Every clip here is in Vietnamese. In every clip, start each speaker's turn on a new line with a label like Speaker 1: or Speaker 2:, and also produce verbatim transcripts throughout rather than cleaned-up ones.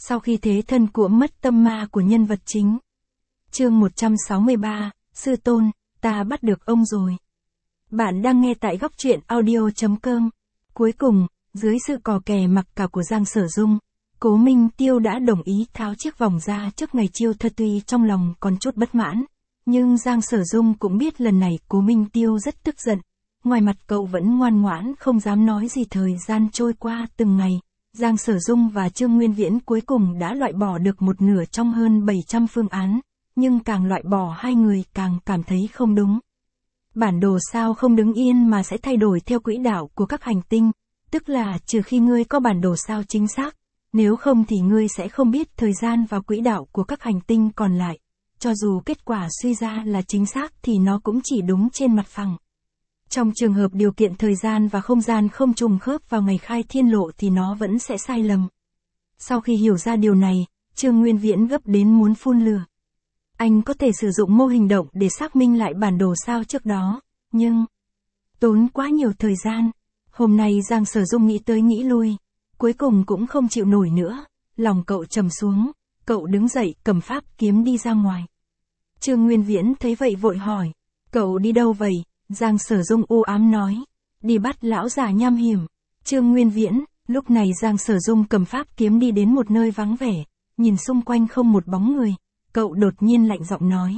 Speaker 1: Sau khi thế thân của mất tâm ma của nhân vật chính. Chương một trăm sáu mươi ba, Sư Tôn, ta bắt được ông rồi. Bạn đang nghe tại góc truyện audio.com. Cuối cùng, dưới sự cò kè mặc cả của Giang Sở Dung, Cố Minh Tiêu đã đồng ý tháo chiếc vòng ra trước ngày chiêu thơ. Tuy trong lòng còn chút bất mãn, nhưng Giang Sở Dung cũng biết lần này Cố Minh Tiêu rất tức giận. Ngoài mặt cậu vẫn ngoan ngoãn không dám nói gì. Thời gian trôi qua từng ngày, Giang Sở Dung và Trương Nguyên Viễn cuối cùng đã loại bỏ được một nửa trong hơn bảy trăm phương án, nhưng càng loại bỏ hai người càng cảm thấy không đúng. Bản đồ sao không đứng yên mà sẽ thay đổi theo quỹ đạo của các hành tinh, tức là trừ khi ngươi có bản đồ sao chính xác, nếu không thì ngươi sẽ không biết thời gian và quỹ đạo của các hành tinh còn lại. Cho dù kết quả suy ra là chính xác thì nó cũng chỉ đúng trên mặt phẳng. Trong trường hợp điều kiện thời gian và không gian không trùng khớp vào ngày khai thiên lộ thì nó vẫn sẽ sai lầm. Sau khi hiểu ra điều này, Trương Nguyên Viễn gấp đến muốn phun lửa. Anh có thể sử dụng mô hình động để xác minh lại bản đồ sao trước đó, nhưng tốn quá nhiều thời gian. Hôm nay Giang Sở Dung nghĩ tới nghĩ lui, cuối cùng cũng không chịu nổi nữa, lòng cậu trầm xuống, cậu đứng dậy cầm pháp kiếm đi ra ngoài. Trương Nguyên Viễn thấy vậy vội hỏi, cậu đi đâu vậy? Giang Sở Dung u ám nói, đi bắt lão già nham hiểm. Trương Nguyên Viễn, lúc này Giang Sở Dung cầm pháp kiếm đi đến một nơi vắng vẻ, nhìn xung quanh không một bóng người, cậu đột nhiên lạnh giọng nói.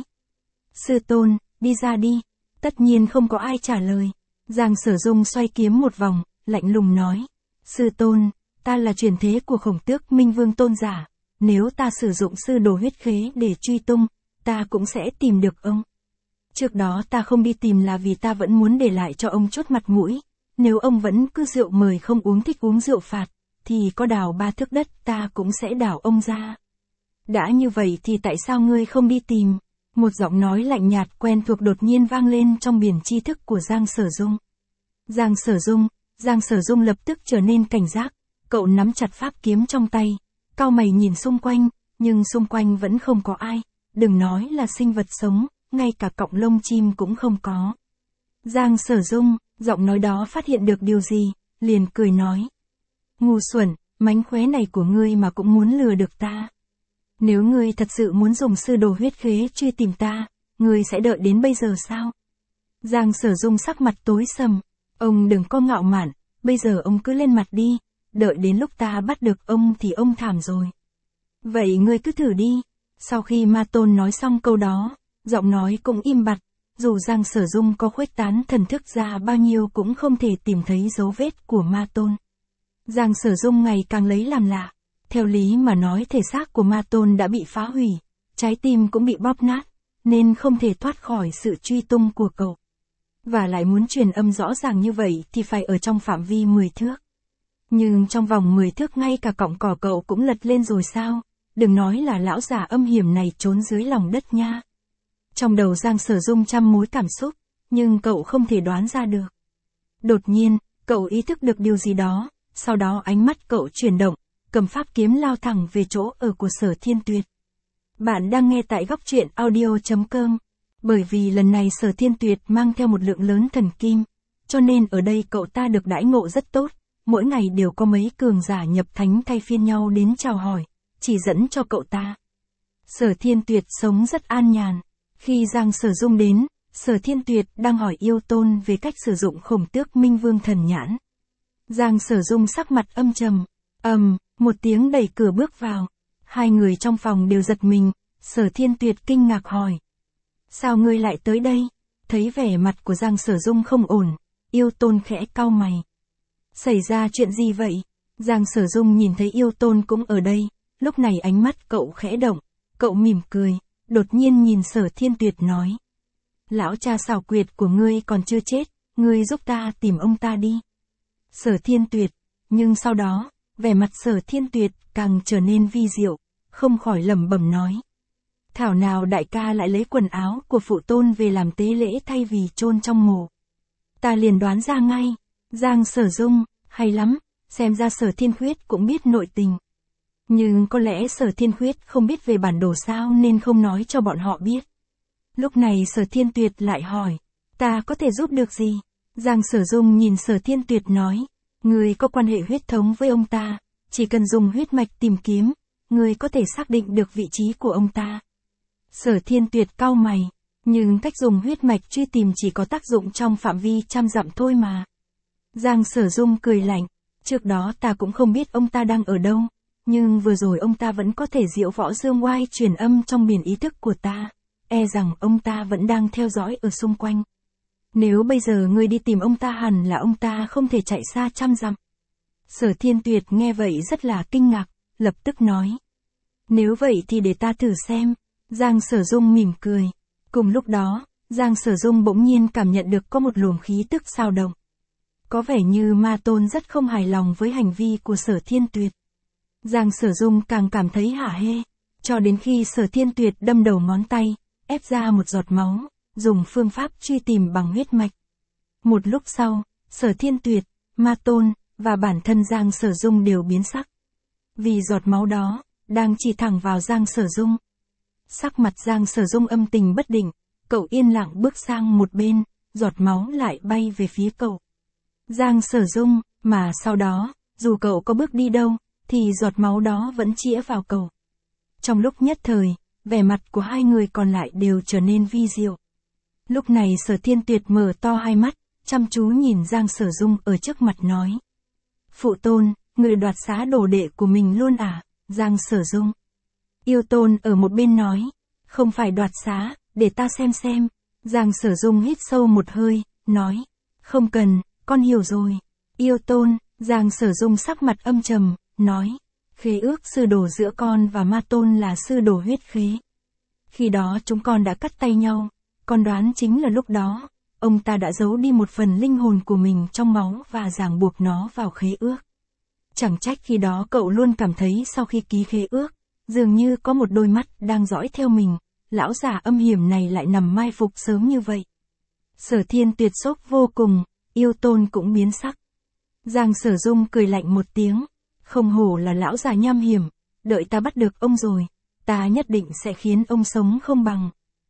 Speaker 1: Sư Tôn, đi ra đi. Tất nhiên không có ai trả lời. Giang Sở Dung xoay kiếm một vòng, lạnh lùng nói. Sư Tôn, ta là truyền thế của Khổng Tước Minh Vương Tôn giả, nếu ta sử dụng sư đồ huyết khế để truy tung, ta cũng sẽ tìm được ông. Trước đó ta không đi tìm là vì ta vẫn muốn để lại cho ông chút mặt mũi, nếu ông vẫn cứ rượu mời không uống thích uống rượu phạt, thì có đào ba thước đất ta cũng sẽ đào ông ra. Đã như vậy thì tại sao ngươi không đi tìm? Một giọng nói lạnh nhạt quen thuộc đột nhiên vang lên trong biển tri thức của Giang Sở Dung. Giang Sở Dung, Giang Sở Dung lập tức trở nên cảnh giác, cậu nắm chặt pháp kiếm trong tay, cau mày nhìn xung quanh, nhưng xung quanh vẫn không có ai, đừng nói là sinh vật sống, ngay cả cọng lông chim cũng không có. Giang Sở Dung, giọng nói đó phát hiện được điều gì, liền cười nói. Ngu xuẩn, mánh khóe này của ngươi mà cũng muốn lừa được ta. Nếu ngươi thật sự muốn dùng sư đồ huyết khế truy tìm ta, ngươi sẽ đợi đến bây giờ sao? Giang Sở Dung sắc mặt tối sầm, ông đừng có ngạo mạn, bây giờ ông cứ lên mặt đi, đợi đến lúc ta bắt được ông thì ông thảm rồi. Vậy ngươi cứ thử đi. Sau khi Ma Tôn nói xong câu đó, giọng nói cũng im bặt, dù Giang Sở Dung có khuếch tán thần thức ra bao nhiêu cũng không thể tìm thấy dấu vết của Ma Tôn. Giang Sở Dung ngày càng lấy làm lạ. Theo lý mà nói thể xác của Ma Tôn đã bị phá hủy, trái tim cũng bị bóp nát, nên không thể thoát khỏi sự truy tung của cậu. Và lại muốn truyền âm rõ ràng như vậy thì phải ở trong phạm vi mười thước. Nhưng trong vòng mười thước ngay cả cọng cỏ cậu cũng lật lên rồi sao, đừng nói là lão già âm hiểm này trốn dưới lòng đất nha. Trong đầu Giang Sở Dung trăm mối cảm xúc, nhưng cậu không thể đoán ra được. Đột nhiên, cậu ý thức được điều gì đó, sau đó ánh mắt cậu chuyển động, cầm pháp kiếm lao thẳng về chỗ ở của Sở Thiên Tuyệt. Bạn đang nghe tại góc truyện audio.com. Bởi vì lần này Sở Thiên Tuyệt mang theo một lượng lớn thần kim, cho nên ở đây cậu ta được đãi ngộ rất tốt, mỗi ngày đều có mấy cường giả nhập thánh thay phiên nhau đến chào hỏi, chỉ dẫn cho cậu ta. Sở Thiên Tuyệt sống rất an nhàn. Khi Giang Sở Dung đến, Sở Thiên Tuyệt đang hỏi Yêu Tôn về cách sử dụng Khổng Tước Minh Vương thần nhãn. Giang Sở Dung sắc mặt âm trầm, ầm, um, một tiếng đẩy cửa bước vào. Hai người trong phòng đều giật mình, Sở Thiên Tuyệt kinh ngạc hỏi. Sao ngươi lại tới đây? Thấy vẻ mặt của Giang Sở Dung không ổn, Yêu Tôn khẽ cau mày. Xảy ra chuyện gì vậy? Giang Sở Dung nhìn thấy Yêu Tôn cũng ở đây, lúc này ánh mắt cậu khẽ động, cậu mỉm cười, đột nhiên nhìn Sở Thiên Tuyệt nói. Lão cha xảo quyệt của ngươi còn chưa chết, ngươi giúp ta tìm ông ta đi. Sở Thiên Tuyệt, nhưng sau đó, vẻ mặt Sở Thiên Tuyệt càng trở nên vi diệu, không khỏi lẩm bẩm nói. Thảo nào đại ca lại lấy quần áo của phụ tôn về làm tế lễ thay vì chôn trong mộ. Ta liền đoán ra ngay, Giang Sở Dung, hay lắm, xem ra Sở Thiên Khuyết cũng biết nội tình. Nhưng có lẽ Sở Thiên Khuyết không biết về bản đồ sao nên không nói cho bọn họ biết. Lúc này Sở Thiên Tuyệt lại hỏi, ta có thể giúp được gì? Giang Sở Dung nhìn Sở Thiên Tuyệt nói, người có quan hệ huyết thống với ông ta, chỉ cần dùng huyết mạch tìm kiếm, ngươi có thể xác định được vị trí của ông ta. Sở Thiên Tuyệt cau mày, nhưng cách dùng huyết mạch truy tìm chỉ có tác dụng trong phạm vi trăm dặm thôi mà. Giang Sở Dung cười lạnh, trước đó ta cũng không biết ông ta đang ở đâu, nhưng vừa rồi ông ta vẫn có thể diễu võ dương oai truyền âm trong biển ý thức của ta, e rằng ông ta vẫn đang theo dõi ở xung quanh. Nếu bây giờ ngươi đi tìm ông ta hẳn là ông ta không thể chạy xa trăm dặm. Sở Thiên Tuyệt nghe vậy rất là kinh ngạc, lập tức nói. Nếu vậy thì để ta thử xem. Giang Sở Dung mỉm cười. Cùng lúc đó, Giang Sở Dung bỗng nhiên cảm nhận được có một luồng khí tức xao động. Có vẻ như Ma Tôn rất không hài lòng với hành vi của Sở Thiên Tuyệt. Giang Sở Dung càng cảm thấy hả hê, cho đến khi Sở Thiên Tuyệt đâm đầu ngón tay, ép ra một giọt máu, dùng phương pháp truy tìm bằng huyết mạch. Một lúc sau, Sở Thiên Tuyệt, Ma Tôn, và bản thân Giang Sở Dung đều biến sắc. Vì giọt máu đó, đang chỉ thẳng vào Giang Sở Dung. Sắc mặt Giang Sở Dung âm tình bất định, cậu yên lặng bước sang một bên, giọt máu lại bay về phía cậu. Giang Sở Dung, mà sau đó, dù cậu có bước đi đâu, thì giọt máu đó vẫn chĩa vào cậu. Trong lúc nhất thời, vẻ mặt của hai người còn lại đều trở nên vi diệu. Lúc này Sở Thiên Tuyệt mở to hai mắt, chăm chú nhìn Giang Sở Dung ở trước mặt nói. Phụ tôn, người đoạt xá đồ đệ của mình luôn à? Giang Sở Dung. Yêu Tôn ở một bên nói. Không phải đoạt xá, để ta xem xem. Giang Sở Dung hít sâu một hơi, nói. Không cần, con hiểu rồi. Yêu Tôn, Giang Sở Dung sắc mặt âm trầm, nói. Khế ước sư đồ giữa con và Ma Tôn là sư đồ huyết khế. Khi đó chúng con đã cắt tay nhau, con đoán chính là lúc đó, ông ta đã giấu đi một phần linh hồn của mình trong máu và ràng buộc nó vào khế ước. Chẳng trách khi đó cậu luôn cảm thấy sau khi ký khế ước, dường như có một đôi mắt đang dõi theo mình, lão già âm hiểm này lại nằm mai phục sớm như vậy. Sở Thiên Tuyệt sốc vô cùng, Yêu Tôn cũng biến sắc. Giang Sở Dung cười lạnh một tiếng, không hổ là lão già nham hiểm, đợi ta bắt được ông rồi, ta nhất định sẽ khiến ông sống không bằng.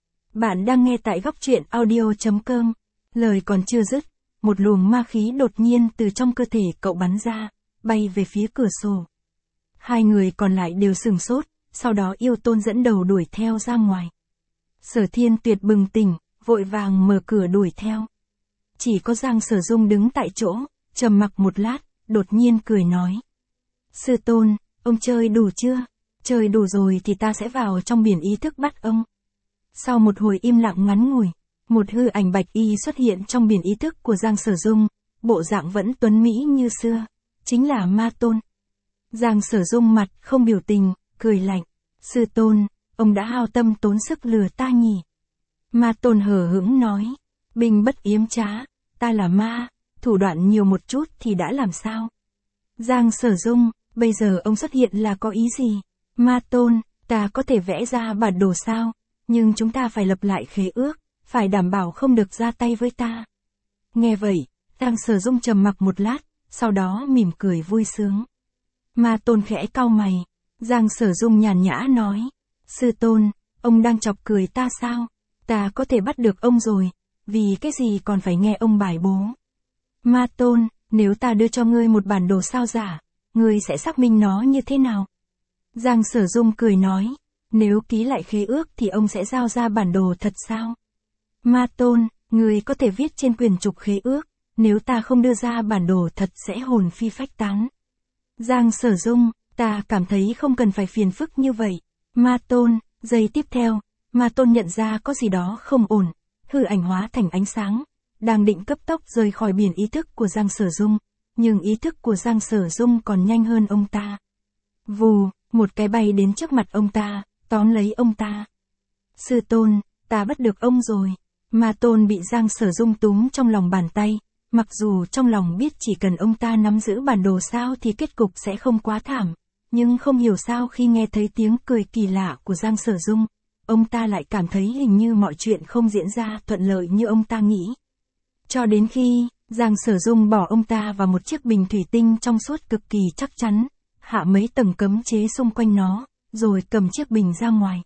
Speaker 1: Bạn đang nghe tại góc truyện audio chấm com, lời còn chưa dứt, một luồng ma khí đột nhiên từ trong cơ thể cậu bắn ra, bay về phía cửa sổ. Hai người còn lại đều sừng sốt, sau đó Yêu Tôn dẫn đầu đuổi theo ra ngoài. Sở Thiên Tuyệt bừng tỉnh, vội vàng mở cửa đuổi theo. Chỉ có Giang Sở Dung đứng tại chỗ, trầm mặc một lát, đột nhiên cười nói. Sư Tôn, ông chơi đủ chưa? Chơi đủ rồi thì ta sẽ vào trong biển ý thức bắt ông. Sau một hồi im lặng ngắn ngủi, một hư ảnh bạch y xuất hiện trong biển ý thức của Giang Sở Dung, bộ dạng vẫn tuấn mỹ như xưa, chính là Ma Tôn. Giang Sở Dung mặt không biểu tình, cười lạnh. Sư Tôn, ông đã hao tâm tốn sức lừa ta nhỉ? Ma Tôn hờ hững nói. Binh bất yếm trá, ta là ma, thủ đoạn nhiều một chút thì đã làm sao? Giang Sở Dung, bây giờ ông xuất hiện là có ý gì? Ma Tôn, ta có thể vẽ ra bản đồ sao? Nhưng chúng ta phải lập lại khế ước, phải đảm bảo không được ra tay với ta. Nghe vậy, Giang Sở Dung trầm mặc một lát, sau đó mỉm cười vui sướng. Ma Tôn khẽ cau mày, Giang Sở Dung nhàn nhã nói. Sư Tôn, ông đang chọc cười ta sao? Ta có thể bắt được ông rồi, vì cái gì còn phải nghe ông bài bố? Ma Tôn, nếu ta đưa cho ngươi một bản đồ sao giả, ngươi sẽ xác minh nó như thế nào? Giang Sở Dung cười nói. Nếu ký lại khế ước thì ông sẽ giao ra bản đồ thật sao? Ma Tôn, ngươi có thể viết trên quyền trục khế ước, nếu ta không đưa ra bản đồ thật sẽ hồn phi phách tán. Giang Sở Dung, ta cảm thấy không cần phải phiền phức như vậy. Ma Tôn, giây tiếp theo, Ma Tôn nhận ra có gì đó không ổn, hư ảnh hóa thành ánh sáng, đang định cấp tốc rời khỏi biển ý thức của Giang Sở Dung, nhưng ý thức của Giang Sở Dung còn nhanh hơn ông ta. Vù, một cái bay đến trước mặt ông ta, tóm lấy ông ta. Sư Tôn, ta bắt được ông rồi. Ma Tôn bị Giang Sở Dung túm trong lòng bàn tay, mặc dù trong lòng biết chỉ cần ông ta nắm giữ bản đồ sao thì kết cục sẽ không quá thảm, nhưng không hiểu sao khi nghe thấy tiếng cười kỳ lạ của Giang Sở Dung, ông ta lại cảm thấy hình như mọi chuyện không diễn ra thuận lợi như ông ta nghĩ. Cho đến khi, Giang Sở Dung bỏ ông ta vào một chiếc bình thủy tinh trong suốt cực kỳ chắc chắn, hạ mấy tầng cấm chế xung quanh nó, rồi cầm chiếc bình ra ngoài.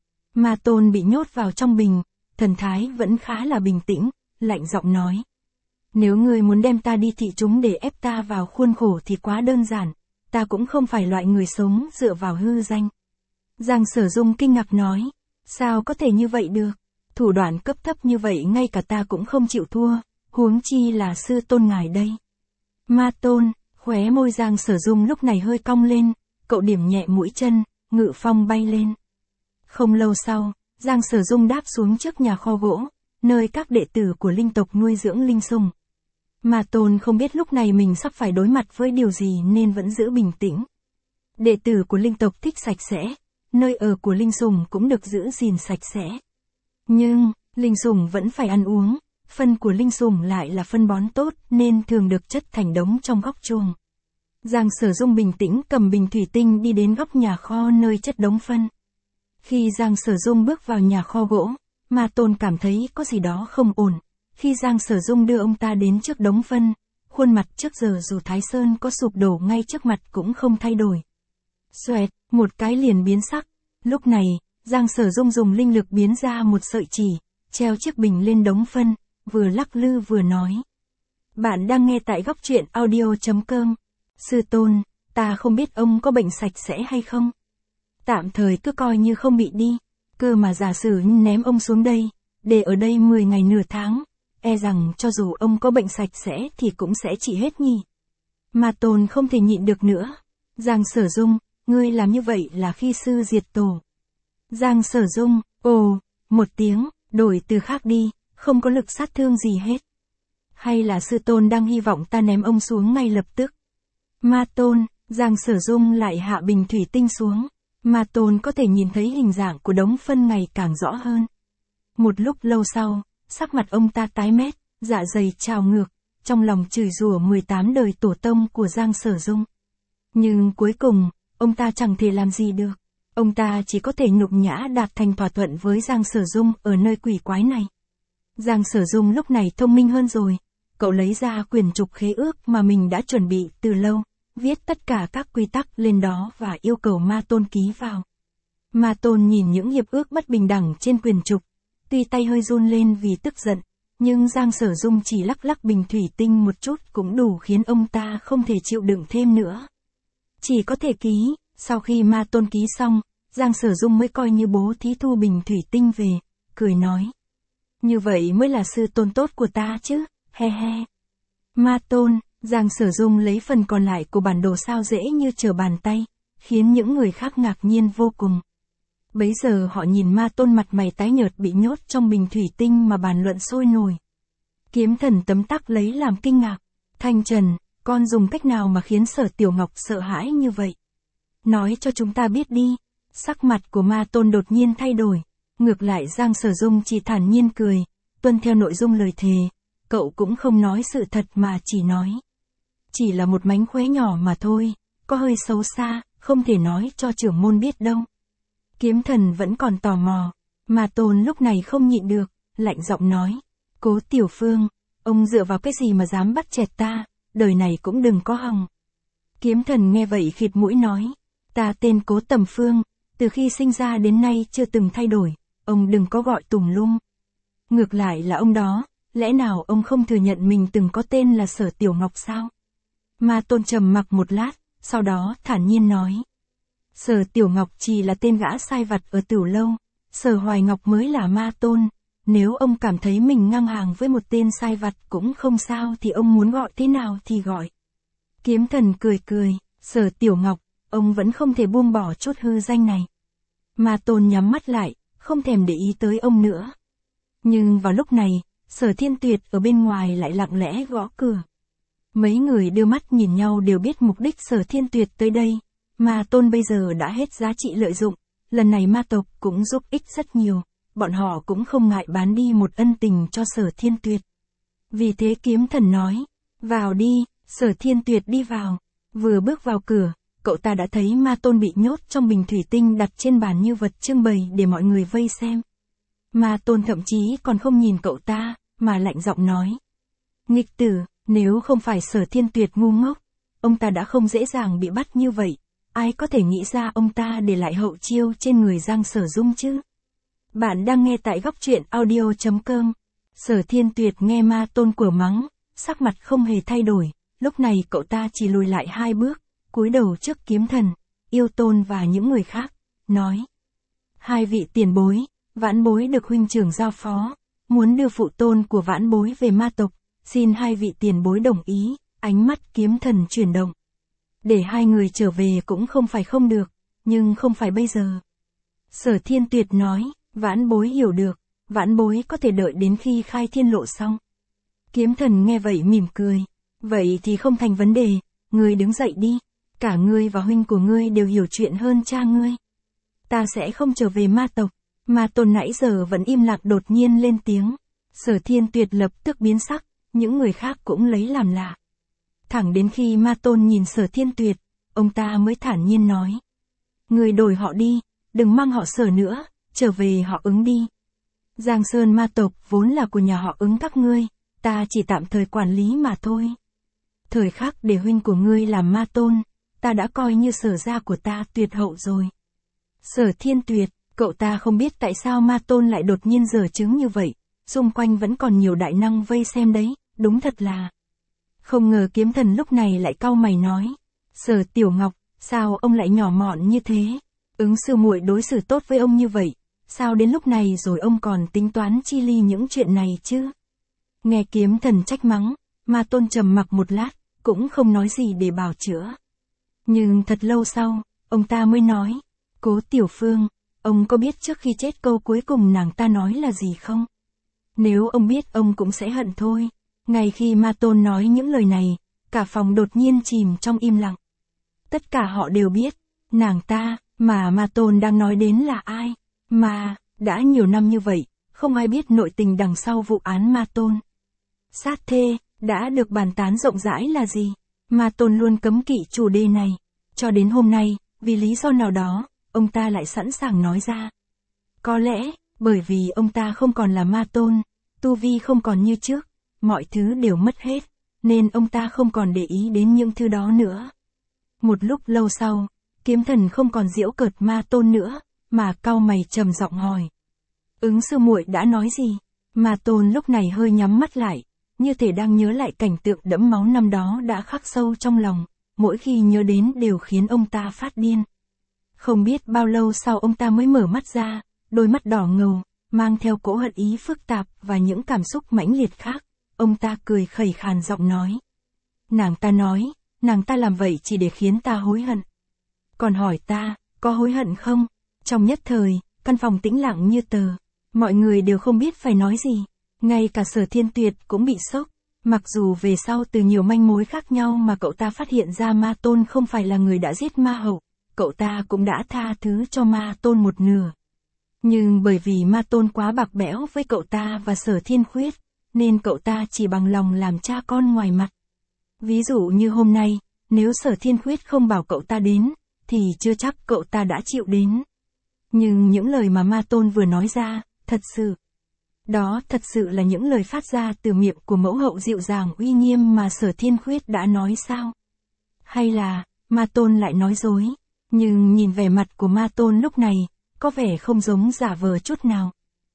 Speaker 1: Ma Tôn bị nhốt vào trong bình, thần thái vẫn khá là bình tĩnh, lạnh giọng nói. Nếu ngươi muốn đem ta đi thị chúng để ép ta vào khuôn khổ thì quá đơn giản, ta cũng không phải loại người sống dựa vào hư danh. Giang Sở Dung kinh ngạc nói, sao có thể như vậy được, thủ đoạn cấp thấp như vậy ngay cả ta cũng không chịu thua, huống chi là sư tôn ngài đây. Ma tôn, khóe môi Giang Sở Dung lúc này hơi cong lên, cậu điểm nhẹ mũi chân, ngự phong bay lên. Không lâu sau, Giang Sở Dung đáp xuống trước nhà kho gỗ, nơi các đệ tử của linh tộc nuôi dưỡng linh sủng. Ma tôn không biết lúc này mình sắp phải đối mặt với điều gì nên vẫn giữ bình tĩnh. Đệ tử của linh tộc thích sạch sẽ, nơi ở của linh sủng cũng được giữ gìn sạch sẽ. Nhưng, linh sủng vẫn phải ăn uống, phân của linh sủng lại là phân bón tốt nên thường được chất thành đống trong góc chuồng. Giang Sở Dung bình tĩnh cầm bình thủy tinh đi đến góc nhà kho nơi chất đống phân. Khi Giang Sở Dung bước vào nhà kho gỗ, Ma Tôn cảm thấy có gì đó không ổn. Khi Giang Sở Dung đưa ông ta đến trước đống phân, khuôn mặt trước giờ dù Thái Sơn có sụp đổ ngay trước mặt cũng không thay đổi. Xoẹt, một cái liền biến sắc. Lúc này, Giang Sở Dung dùng linh lực biến ra một sợi chỉ, treo chiếc bình lên đống phân, vừa lắc lư vừa nói. Bạn đang nghe tại góc truyện audio chấm com. Sư tôn, ta không biết ông có bệnh sạch sẽ hay không. Tạm thời cứ coi như không bị đi, cơ mà giả sử ném ông xuống đây, để ở đây mười ngày nửa tháng, e rằng cho dù ông có bệnh sạch sẽ thì cũng sẽ trị hết nhỉ. Ma Tôn không thể nhịn được nữa. Giang Sở Dung, ngươi làm như vậy là khi sư diệt tổ. Giang Sở Dung, ồ, một tiếng, đổi từ khác đi, không có lực sát thương gì hết. Hay là sư tôn đang hy vọng ta ném ông xuống ngay lập tức. Ma Tôn, Giang Sở Dung lại hạ bình thủy tinh xuống. Ma Tôn có thể nhìn thấy hình dạng của đống phân ngày càng rõ hơn. Một lúc lâu sau, sắc mặt ông ta tái mét, dạ dày trào ngược, trong lòng chửi rủa mười tám đời tổ tông của Giang Sở Dung. Nhưng cuối cùng, ông ta chẳng thể làm gì được. Ông ta chỉ có thể nhục nhã đạt thành thỏa thuận với Giang Sở Dung ở nơi quỷ quái này. Giang Sở Dung lúc này thông minh hơn rồi. Cậu lấy ra quyển trục khế ước mà mình đã chuẩn bị từ lâu, viết tất cả các quy tắc lên đó và yêu cầu Ma Tôn ký vào. Ma Tôn nhìn những hiệp ước bất bình đẳng trên quyển trục, tuy tay hơi run lên vì tức giận, nhưng Giang Sở Dung chỉ lắc lắc bình thủy tinh một chút cũng đủ khiến ông ta không thể chịu đựng thêm nữa. Chỉ có thể ký, sau khi Ma Tôn ký xong, Giang Sở Dung mới coi như bố thí thu bình thủy tinh về, cười nói. Như vậy mới là sư tôn tốt của ta chứ, he he. Ma Tôn, Giang Sở Dung lấy phần còn lại của bản đồ sao dễ như trở bàn tay, khiến những người khác ngạc nhiên vô cùng. Bấy giờ họ nhìn Ma Tôn mặt mày tái nhợt bị nhốt trong bình thủy tinh mà bàn luận sôi nổi. Kiếm Thần tấm tắc lấy làm kinh ngạc. Thanh Trần, con dùng cách nào mà khiến Sở Tiểu Ngọc sợ hãi như vậy? Nói cho chúng ta biết đi. Sắc mặt của Ma Tôn đột nhiên thay đổi. Ngược lại Giang Sở Dung chỉ thản nhiên cười, tuân theo nội dung lời thề. Cậu cũng không nói sự thật mà chỉ nói. Chỉ là một mánh khóe nhỏ mà thôi, có hơi xấu xa, không thể nói cho trưởng môn biết đâu. Kiếm Thần vẫn còn tò mò, Ma Tôn lúc này không nhịn được, lạnh giọng nói. Cố Tiểu Phương, ông dựa vào cái gì mà dám bắt chẹt ta, đời này cũng đừng có hòng. Kiếm Thần nghe vậy khịt mũi nói. Ta tên Cố Tầm Phương, từ khi sinh ra đến nay chưa từng thay đổi, ông đừng có gọi tùm lum. Ngược lại là ông đó, lẽ nào ông không thừa nhận mình từng có tên là Sở Tiểu Ngọc sao? Ma Tôn trầm mặc một lát, sau đó thản nhiên nói. Sở Tiểu Ngọc chỉ là tên gã sai vặt ở Tửu Lâu, Sở Hoài Ngọc mới là Ma Tôn, nếu ông cảm thấy mình ngang hàng với một tên sai vặt cũng không sao thì ông muốn gọi thế nào thì gọi. Kiếm Thần cười cười, Sở Tiểu Ngọc, ông vẫn không thể buông bỏ chút hư danh này. Ma Tôn nhắm mắt lại, không thèm để ý tới ông nữa. Nhưng vào lúc này, Sở Thiên Tuyệt ở bên ngoài lại lặng lẽ gõ cửa. Mấy người đưa mắt nhìn nhau đều biết mục đích Sở Thiên Tuyệt tới đây. Ma Tôn bây giờ đã hết giá trị lợi dụng, lần này ma tộc cũng giúp ích rất nhiều, bọn họ cũng không ngại bán đi một ân tình cho Sở Thiên Tuyệt. Vì thế Kiếm Thần nói, vào đi, Sở Thiên Tuyệt đi vào. Vừa bước vào cửa, cậu ta đã thấy Ma Tôn bị nhốt trong bình thủy tinh đặt trên bàn như vật trưng bày để mọi người vây xem. Ma Tôn thậm chí còn không nhìn cậu ta, mà lạnh giọng nói. Nghịch tử, nếu không phải Sở Thiên Tuyệt ngu ngốc, ông ta đã không dễ dàng bị bắt như vậy. Ai có thể nghĩ ra ông ta để lại hậu chiêu trên người Giang Sở Dung chứ? Bạn đang nghe tại góc truyện audio chấm com. Sở Thiên Tuyệt nghe Ma Tôn của mắng, sắc mặt không hề thay đổi, lúc này cậu ta chỉ lùi lại hai bước, cúi đầu trước kiếm thần, yêu tôn và những người khác, nói. Hai vị tiền bối, vãn bối được huynh trưởng giao phó, muốn đưa phụ tôn của vãn bối về ma tộc, xin hai vị tiền bối đồng ý, ánh mắt kiếm thần chuyển động. Để hai người trở về cũng không phải không được, nhưng không phải bây giờ. Sở Thiên Tuyệt nói, vãn bối hiểu được, vãn bối có thể đợi đến khi khai thiên lộ xong. Kiếm thần nghe vậy mỉm cười, vậy thì không thành vấn đề, ngươi đứng dậy đi, cả ngươi và huynh của ngươi đều hiểu chuyện hơn cha ngươi. Ta sẽ không trở về ma tộc, Ma Tôn nãy giờ vẫn im lặng đột nhiên lên tiếng. Sở Thiên Tuyệt lập tức biến sắc, những người khác cũng lấy làm lạ. Thẳng đến khi Ma Tôn nhìn Sở Thiên Tuyệt, ông ta mới thản nhiên nói. Người đổi họ đi, đừng mang họ Sở nữa, trở về họ Ứng đi. Giang Sơn ma tộc vốn là của nhà họ Ứng các ngươi, ta chỉ tạm thời quản lý mà thôi. Thời khắc để huynh của ngươi làm Ma Tôn, ta đã coi như Sở gia của ta tuyệt hậu rồi. Sở Thiên Tuyệt, cậu ta không biết tại sao Ma Tôn lại đột nhiên giở chứng như vậy, xung quanh vẫn còn nhiều đại năng vây xem đấy, đúng thật là. Không ngờ kiếm thần lúc này lại cau mày nói. Sở Tiểu Ngọc, sao ông lại nhỏ mọn như thế? Ứng sư muội đối xử tốt với ông như vậy, sao đến lúc này rồi ông còn tính toán chi ly những chuyện này chứ? Nghe kiếm thần trách mắng, Ma Tôn trầm mặc một lát, cũng không nói gì để bào chữa. Nhưng thật lâu sau, ông ta mới nói. Cố Tiểu Phương, ông có biết trước khi chết câu cuối cùng nàng ta nói là gì không? Nếu ông biết ông cũng sẽ hận thôi. Ngay khi Ma Tôn nói những lời này, cả phòng đột nhiên chìm trong im lặng. Tất cả họ đều biết, nàng ta, mà Ma Tôn đang nói đến là ai? Mà, đã nhiều năm như vậy, không ai biết nội tình đằng sau vụ án Ma Tôn. Sát thê, đã được bàn tán rộng rãi là gì? Ma Tôn luôn cấm kỵ chủ đề này. Cho đến hôm nay, vì lý do nào đó, ông ta lại sẵn sàng nói ra. Có lẽ, bởi vì ông ta không còn là Ma Tôn, tu vi không còn như trước, mọi thứ đều mất hết, nên ông ta không còn để ý đến những thứ đó nữa. Một lúc lâu sau, kiếm thần không còn giễu cợt Ma Tôn nữa, mà cau mày trầm giọng hỏi. Ứng sư muội đã nói gì? Ma Tôn lúc này hơi nhắm mắt lại, như thể đang nhớ lại cảnh tượng đẫm máu năm đó đã khắc sâu trong lòng, mỗi khi nhớ đến đều khiến ông ta phát điên. Không biết bao lâu sau ông ta mới mở mắt ra, đôi mắt đỏ ngầu, mang theo cỗ hận ý phức tạp và những cảm xúc mãnh liệt khác. Ông ta cười khẩy khàn giọng nói. Nàng ta nói, nàng ta làm vậy chỉ để khiến ta hối hận. Còn hỏi ta, có hối hận không? Trong nhất thời, căn phòng tĩnh lặng như tờ. Mọi người đều không biết phải nói gì. Ngay cả Sở Thiên Tuyệt cũng bị sốc. Mặc dù về sau từ nhiều manh mối khác nhau mà cậu ta phát hiện ra Ma Tôn không phải là người đã giết Ma Hậu, cậu ta cũng đã tha thứ cho Ma Tôn một nửa. Nhưng bởi vì Ma Tôn quá bạc bẽo với cậu ta và Sở Thiên Khuyết, nên cậu ta chỉ bằng lòng làm cha con ngoài mặt. Ví dụ như hôm nay, nếu Sở Thiên Khuyết không bảo cậu ta đến, thì chưa chắc cậu ta đã chịu đến. Nhưng những lời mà Ma Tôn vừa nói ra, thật sự. Đó thật sự là những lời phát ra từ miệng của mẫu hậu dịu dàng uy nghiêm mà Sở Thiên Khuyết đã nói sao? Hay là, Ma Tôn lại nói dối? Nhưng nhìn vẻ mặt của Ma Tôn lúc này, có vẻ không giống giả vờ chút nào.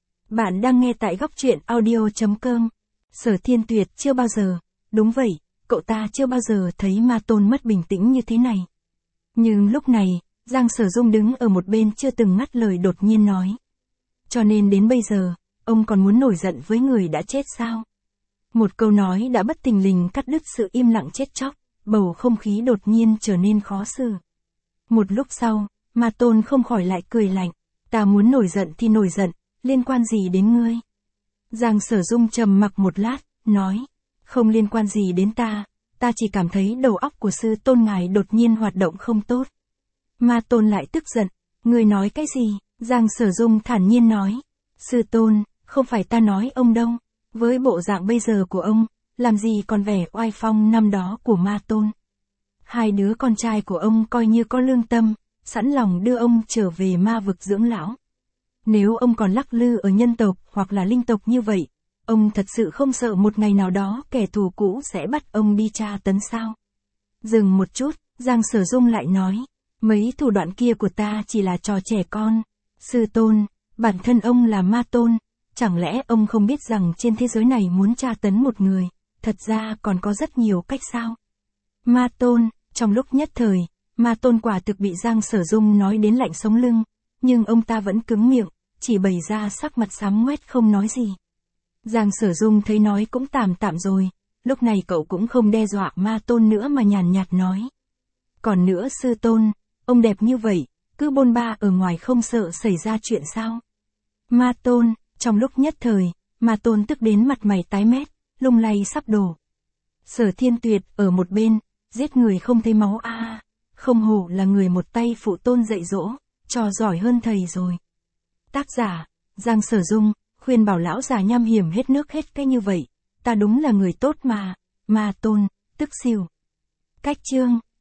Speaker 1: Bạn đang nghe tại góc truyện audio chấm com. Sở Thiên Tuyệt chưa bao giờ, đúng vậy, cậu ta chưa bao giờ thấy Ma Tôn mất bình tĩnh như thế này. Nhưng lúc này, Giang Sở Dung đứng ở một bên chưa từng ngắt lời đột nhiên nói. Cho nên đến bây giờ, ông còn muốn nổi giận với người đã chết sao? Một câu nói đã bất thình lình cắt đứt sự im lặng chết chóc, bầu không khí đột nhiên trở nên khó xử. Một lúc sau, Ma Tôn không khỏi lại cười lạnh. Ta muốn nổi giận thì nổi giận, liên quan gì đến ngươi? Giang Sở Dung trầm mặc một lát, nói. Không liên quan gì đến ta, ta chỉ cảm thấy đầu óc của sư tôn ngài đột nhiên hoạt động không tốt. Ma Tôn lại tức giận. Ngươi nói cái gì? Giang Sở Dung thản nhiên nói. Sư tôn, không phải ta nói ông đâu. Với bộ dạng bây giờ của ông, làm gì còn vẻ oai phong năm đó của Ma Tôn. Hai đứa con trai của ông coi như có lương tâm, sẵn lòng đưa ông trở về ma vực dưỡng lão. Nếu ông còn lắc lư ở nhân tộc hoặc là linh tộc như vậy, ông thật sự không sợ một ngày nào đó kẻ thù cũ sẽ bắt ông đi tra tấn sao? Dừng một chút, Giang Sở Dung lại nói, mấy thủ đoạn kia của ta chỉ là trò trẻ con. Sư tôn, bản thân ông là Ma Tôn, chẳng lẽ ông không biết rằng trên thế giới này muốn tra tấn một người, thật ra còn có rất nhiều cách sao? Ma Tôn, trong lúc nhất thời, Ma Tôn quả thực bị Giang Sở Dung nói đến lạnh sống lưng, nhưng ông ta vẫn cứng miệng, chỉ bày ra sắc mặt xám ngoét không nói gì. Giang Sở Dung thấy nói cũng tạm tạm rồi, lúc này cậu cũng không đe dọa Ma Tôn nữa mà nhàn nhạt nói. Còn nữa sư tôn, ông đẹp như vậy, cứ bôn ba ở ngoài không sợ xảy ra chuyện sao? Ma Tôn, trong lúc nhất thời, Ma Tôn tức đến mặt mày tái mét, lung lay sắp đổ. Sở Thiên Tuyệt ở một bên, giết người không thấy máu a, à, không hổ là người một tay phụ tôn dạy dỗ, trò giỏi hơn thầy rồi. Tác giả, Giang Sở Dung, khuyên bảo lão già nham hiểm hết nước hết cái như vậy, ta đúng là người tốt mà, Ma Tôn, tức xỉu. Cách chương